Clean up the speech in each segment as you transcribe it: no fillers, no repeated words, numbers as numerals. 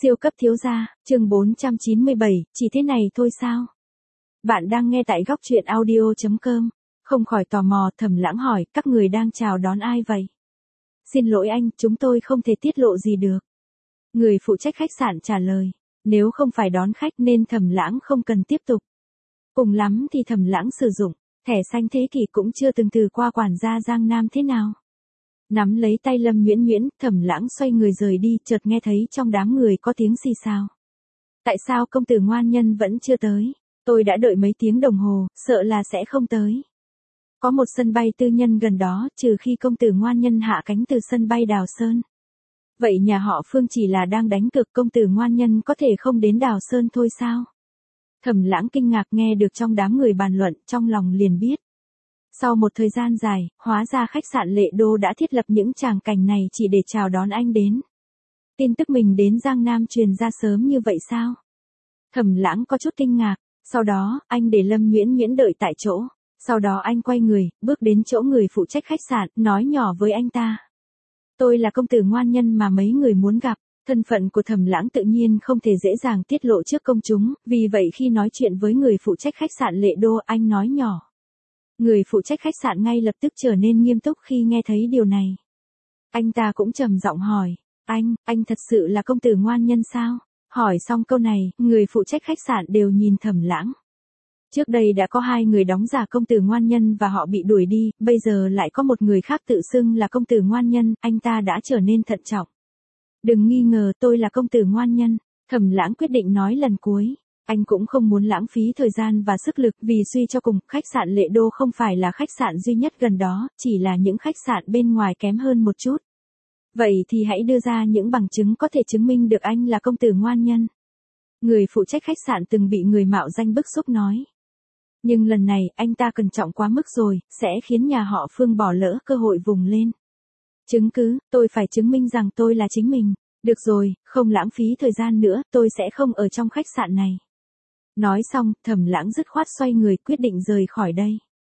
Siêu cấp thiếu gia, chương 497, chỉ thế này thôi sao? Bạn đang nghe tại góc truyện audio.com. Không khỏi tò mò, Thẩm Lãng hỏi, các người đang chào đón ai vậy? Xin lỗi anh, chúng tôi không thể tiết lộ gì được. Người phụ trách khách sạn trả lời, nếu không phải đón khách nên Thẩm Lãng không cần tiếp tục. Cùng lắm thì Thẩm Lãng sử dụng, thẻ xanh thế kỷ cũng chưa từng từ qua quản gia Giang Nam thế nào. Nắm lấy tay Lâm Nguyễn Nguyễn, Thẩm Lãng xoay người rời đi, chợt nghe thấy trong đám người có tiếng xì xào. Tại sao công tử ngoan nhân vẫn chưa tới? Tôi đã đợi mấy tiếng đồng hồ, sợ là sẽ không tới. Có một sân bay tư nhân gần đó, trừ khi công tử ngoan nhân hạ cánh từ sân bay Đào Sơn. Vậy nhà họ Phương chỉ là đang đánh cược công tử ngoan nhân có thể không đến Đào Sơn thôi sao? Thẩm Lãng kinh ngạc nghe được trong đám người bàn luận, trong lòng liền biết. Sau một thời gian dài, hóa ra khách sạn Lệ Đô đã thiết lập những tràng cảnh này chỉ để chào đón anh đến. Tin tức mình đến Giang Nam truyền ra sớm như vậy sao? Thẩm Lãng có chút kinh ngạc, sau đó, anh để Lâm Nguyễn Nguyễn đợi tại chỗ. Sau đó anh quay người, bước đến chỗ người phụ trách khách sạn, nói nhỏ với anh ta. Tôi là công tử ngoan nhân mà mấy người muốn gặp. Thân phận của Thẩm Lãng tự nhiên không thể dễ dàng tiết lộ trước công chúng, vì vậy khi nói chuyện với người phụ trách khách sạn Lệ Đô anh nói nhỏ. Người phụ trách khách sạn ngay lập tức trở nên nghiêm túc khi nghe thấy điều này. Anh ta cũng trầm giọng hỏi, anh thật sự là công tử ngoan nhân sao? Hỏi xong câu này, người phụ trách khách sạn đều nhìn Thẩm Lãng. Trước đây đã có 2 người đóng giả công tử ngoan nhân và họ bị đuổi đi, bây giờ lại có một người khác tự xưng là công tử ngoan nhân, anh ta đã trở nên thận trọng. Đừng nghi ngờ tôi là công tử ngoan nhân, Thẩm Lãng quyết định nói lần cuối. Anh cũng không muốn lãng phí thời gian và sức lực vì suy cho cùng, khách sạn Lệ Đô không phải là khách sạn duy nhất gần đó, chỉ là những khách sạn bên ngoài kém hơn một chút. Vậy thì hãy đưa ra những bằng chứng có thể chứng minh được anh là công tử ngoan nhân. Người phụ trách khách sạn từng bị người mạo danh bức xúc nói. Nhưng lần này anh ta cẩn trọng quá mức rồi, sẽ khiến nhà họ Phương bỏ lỡ cơ hội vùng lên. Chứng cứ, tôi phải chứng minh rằng tôi là chính mình. Được rồi, không lãng phí thời gian nữa, tôi sẽ không ở trong khách sạn này. Nói xong, Thẩm Lãng dứt khoát xoay người quyết định rời khỏi đây.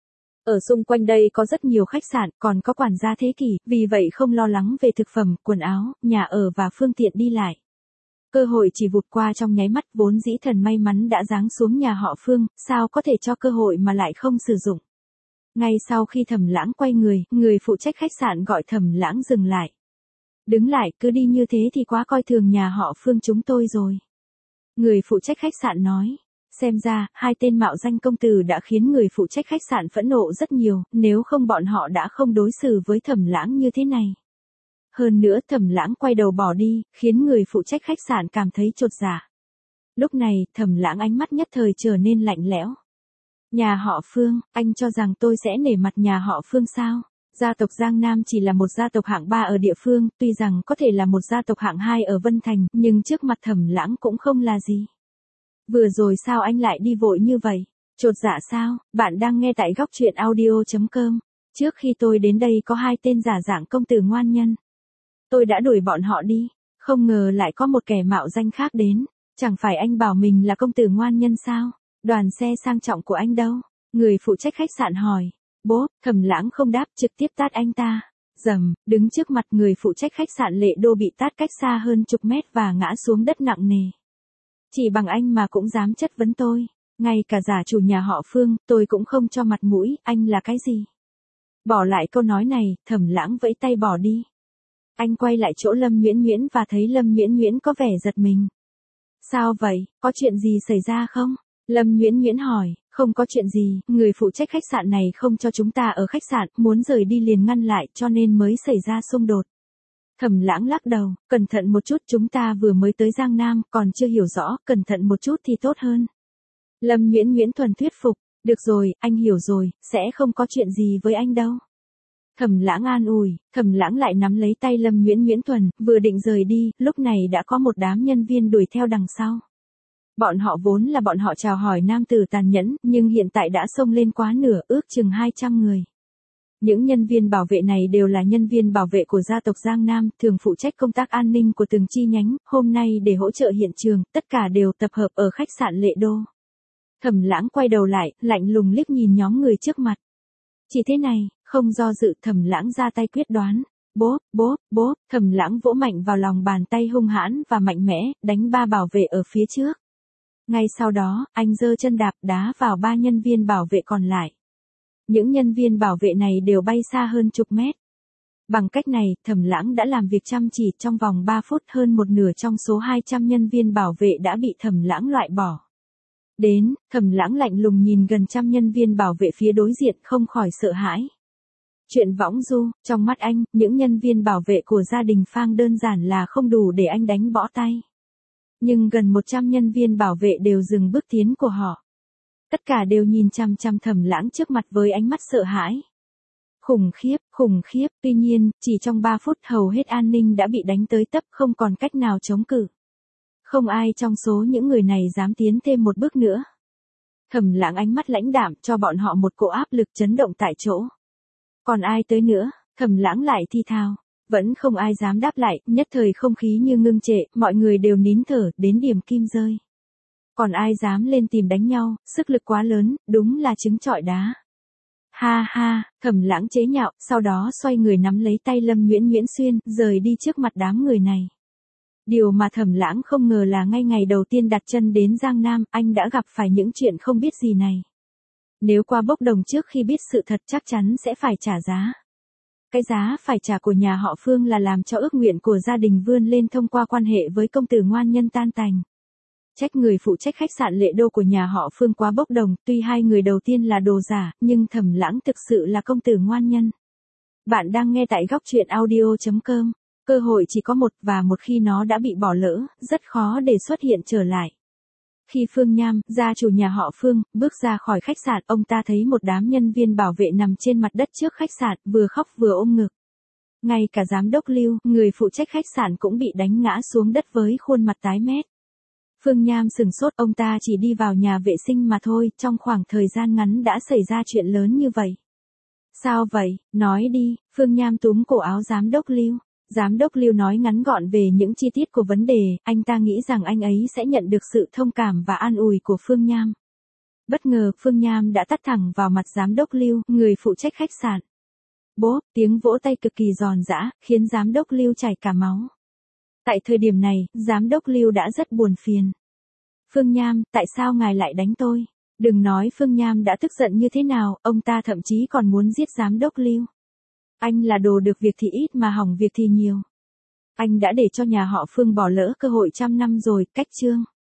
Ở xung quanh đây có rất nhiều khách sạn, còn có quản gia thế kỷ, vì vậy không lo lắng về thực phẩm, quần áo, nhà ở và phương tiện đi lại. Cơ hội chỉ vụt qua trong nháy mắt, vốn dĩ thần may mắn đã giáng xuống nhà họ Phương, sao có thể cho cơ hội mà lại không sử dụng. Ngay sau khi Thẩm Lãng quay người phụ trách khách sạn gọi Thẩm Lãng dừng lại. Đứng lại, cứ đi như thế thì quá coi thường nhà họ Phương chúng tôi rồi. Người phụ trách khách sạn nói. Xem ra, 2 tên mạo danh công tử đã khiến người phụ trách khách sạn phẫn nộ rất nhiều, nếu không bọn họ đã không đối xử với Thẩm Lãng như thế này. Hơn nữa Thẩm Lãng quay đầu bỏ đi, khiến người phụ trách khách sạn cảm thấy chột dạ. Lúc này, Thẩm Lãng ánh mắt nhất thời trở nên lạnh lẽo. Nhà họ Phương, anh cho rằng tôi sẽ nể mặt nhà họ Phương sao? Gia tộc Giang Nam chỉ là một gia tộc hạng 3 ở địa phương, tuy rằng có thể là một gia tộc hạng 2 ở Vân Thành, nhưng trước mặt Thẩm Lãng cũng không là gì. Vừa rồi sao anh lại đi vội như vậy? Chột dạ sao? Bạn đang nghe tại góc truyện audio.com. Trước khi tôi đến đây có 2 tên giả dạng công tử ngoan nhân. Tôi đã đuổi bọn họ đi, không ngờ lại có một kẻ mạo danh khác đến. Chẳng phải anh bảo mình là công tử ngoan nhân sao? Đoàn xe sang trọng của anh đâu? Người phụ trách khách sạn hỏi. Bố, Thẩm Lãng không đáp, trực tiếp tát anh ta. Rầm, đứng trước mặt người phụ trách khách sạn Lệ Đô bị tát cách xa hơn chục mét và ngã xuống đất nặng nề. Chỉ bằng anh mà cũng dám chất vấn tôi. Ngay cả giả chủ nhà họ Phương, tôi cũng không cho mặt mũi, anh là cái gì? Bỏ lại câu nói này, Thẩm Lãng vẫy tay bỏ đi. Anh quay lại chỗ Lâm Nguyễn Nguyễn và thấy Lâm Nguyễn Nguyễn có vẻ giật mình. Sao vậy, có chuyện gì xảy ra không? Lâm Nguyễn Nguyễn hỏi, không có chuyện gì, người phụ trách khách sạn này không cho chúng ta ở khách sạn, muốn rời đi liền ngăn lại cho nên mới xảy ra xung đột. Thẩm Lãng lắc đầu, cẩn thận một chút, chúng ta vừa mới tới Giang Nam, còn chưa hiểu rõ, cẩn thận một chút thì tốt hơn. Lâm Nguyễn Nguyễn thuần thuyết phục, được rồi, anh hiểu rồi, sẽ không có chuyện gì với anh đâu. Thẩm Lãng an ủi, Thẩm Lãng lại nắm lấy tay Lâm Nguyễn Nguyễn thuần, vừa định rời đi, lúc này đã có một đám nhân viên đuổi theo đằng sau. Bọn họ chào hỏi nam tử tàn nhẫn, nhưng hiện tại đã xông lên quá nửa, ước chừng 200 người. Những nhân viên bảo vệ này đều là nhân viên bảo vệ của gia tộc Giang Nam, thường phụ trách công tác an ninh của từng chi nhánh, hôm nay để hỗ trợ hiện trường, tất cả đều tập hợp ở khách sạn Lệ Đô. Thẩm Lãng quay đầu lại, lạnh lùng liếc nhìn nhóm người trước mặt. Chỉ thế này, không do dự, Thẩm Lãng ra tay quyết đoán. Bốp, Thẩm Lãng vỗ mạnh vào lòng bàn tay hung hãn và mạnh mẽ, đánh 3 bảo vệ ở phía trước. Ngay sau đó, anh giơ chân đạp đá vào 3 nhân viên bảo vệ còn lại. Những nhân viên bảo vệ này đều bay xa hơn chục mét. Bằng cách này, Thẩm Lãng đã làm việc chăm chỉ trong vòng 3 phút, hơn một nửa trong số 200 nhân viên bảo vệ đã bị Thẩm Lãng loại bỏ. Thẩm Lãng lạnh lùng nhìn gần trăm nhân viên bảo vệ phía đối diện, không khỏi sợ hãi. Chuyện võng du, trong mắt anh, những nhân viên bảo vệ của gia đình Phang đơn giản là không đủ để anh đánh bỏ tay. Nhưng gần 100 nhân viên bảo vệ đều dừng bước tiến của họ. Tất cả đều nhìn chằm chằm Thẩm Lãng trước mặt với ánh mắt sợ hãi. Khủng khiếp, tuy nhiên, chỉ trong 3 phút hầu hết an ninh đã bị đánh tới tấp, không còn cách nào chống cự. Không ai trong số những người này dám tiến thêm một bước nữa. Thẩm Lãng ánh mắt lãnh đạm cho bọn họ một cỗ áp lực chấn động tại chỗ. Còn ai tới nữa? Thẩm Lãng lại thi thao. Vẫn không ai dám đáp lại, nhất thời không khí như ngưng trệ, mọi người đều nín thở, đến điểm kim rơi. Còn ai dám lên tìm đánh nhau, sức lực quá lớn, đúng là trứng trọi đá. Ha, Thẩm Lãng chế nhạo, sau đó xoay người nắm lấy tay Lâm Nguyễn Xuyên, rời đi trước mặt đám người này. Điều mà Thẩm Lãng không ngờ là ngay ngày đầu tiên đặt chân đến Giang Nam, anh đã gặp phải những chuyện không biết gì này. Nếu qua bốc đồng trước khi biết sự thật chắc chắn sẽ phải trả giá. Cái giá phải trả của nhà họ Phương là làm cho ước nguyện của gia đình vươn lên thông qua quan hệ với công tử ngoan nhân tan tành. Trách người phụ trách khách sạn Lệ Đô của nhà họ Phương quá bốc đồng, tuy hai người đầu tiên là đồ giả, nhưng Thẩm Lãng thực sự là công tử ngoan nhân. Bạn đang nghe tại góc truyện audio.com. Cơ hội chỉ có một và một khi nó đã bị bỏ lỡ, rất khó để xuất hiện trở lại. Khi Phương Nham, gia chủ nhà họ Phương, bước ra khỏi khách sạn, ông ta thấy một đám nhân viên bảo vệ nằm trên mặt đất trước khách sạn, vừa khóc vừa ôm ngực. Ngay cả giám đốc Lưu, người phụ trách khách sạn cũng bị đánh ngã xuống đất với khuôn mặt tái mét. Phương Nham sửng sốt, ông ta chỉ đi vào nhà vệ sinh mà thôi, trong khoảng thời gian ngắn đã xảy ra chuyện lớn như vậy. Sao vậy, nói đi, Phương Nham túm cổ áo giám đốc Lưu. Giám đốc Lưu nói ngắn gọn về những chi tiết của vấn đề, anh ta nghĩ rằng anh ấy sẽ nhận được sự thông cảm và an ủi của Phương Nham. Bất ngờ, Phương Nham đã tát thẳng vào mặt giám đốc Lưu, người phụ trách khách sạn. Bốp, tiếng vỗ tay cực kỳ giòn giã, khiến giám đốc Lưu chảy cả máu. Tại thời điểm này, giám đốc Lưu đã rất buồn phiền. Phương Nham, tại sao ngài lại đánh tôi? Đừng nói Phương Nham đã tức giận như thế nào, ông ta thậm chí còn muốn giết giám đốc Lưu. Anh là đồ được việc thì ít mà hỏng việc thì nhiều. Anh đã để cho nhà họ Phương bỏ lỡ cơ hội trăm năm rồi, cách chương.